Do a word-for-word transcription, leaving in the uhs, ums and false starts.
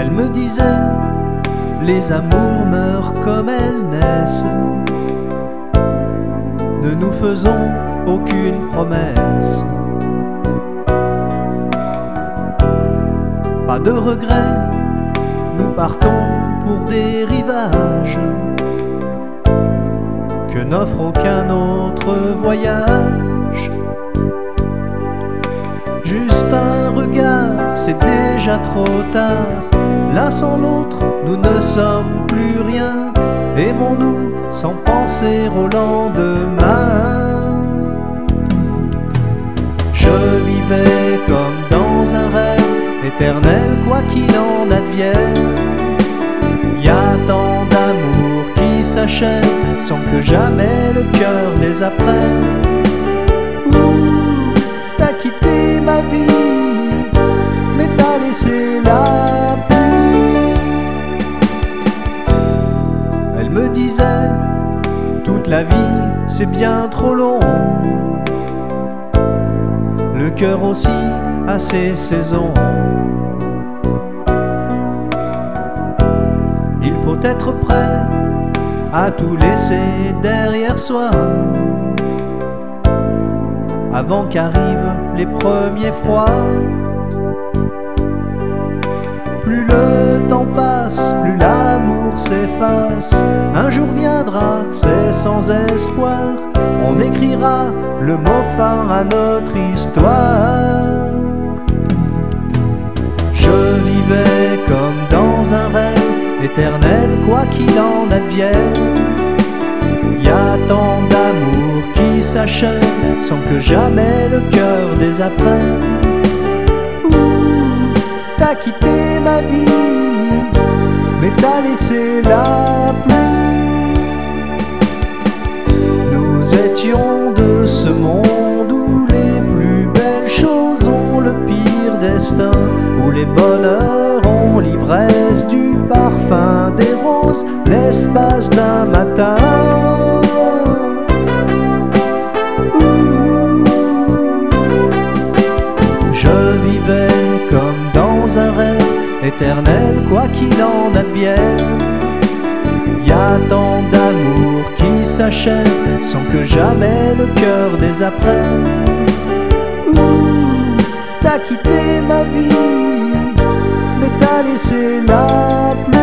Elle me disait, les amours meurent comme elles naissent. Ne nous faisons aucune promesse. Pas de regret, nous partons pour des rivages que n'offre aucun autre voyage. Juste un regard, c'est déjà trop tard. L'un sans l'autre, nous ne sommes plus rien. Aimons-nous sans penser au lendemain. Je vivais comme dans un rêve éternel, quoi qu'il en advienne. Y a tant d'amour qui s'achève sans que jamais le cœur désapprenne. Ouh, t'as quitté ma vie, mais t'as laissé la pluie. Elle me disait, toute la vie c'est bien trop long. Le cœur aussi a ses saisons. Il faut être prêt à tout laisser derrière soi avant qu'arrivent les premiers froids. Plus le temps passe, plus l'amour s'efface. Un jour viendra, c'est sans espoir, on écrira le mot phare à notre histoire. Je vivais comme dans un rêve éternel, quoi qu'il en advienne. Y a tant d'amour qui s'achève sans que jamais le cœur désapprenne. Ouh, t'as quitté ma vie, mais t'as laissé la pluie. Nous étions de ce monde où les plus belles choses ont le pire destin, où les bonheurs ont l'ivresse du parfum des roses, l'espace d'un matin. Ouh, je vivais comme dans un rêve éternel, quoi qu'il en advienne. Y a tant d'amour qui s'achève sans que jamais le cœur désapprenne. Ouh, t'as quitté ma vie, mais t'as laissé la pluie.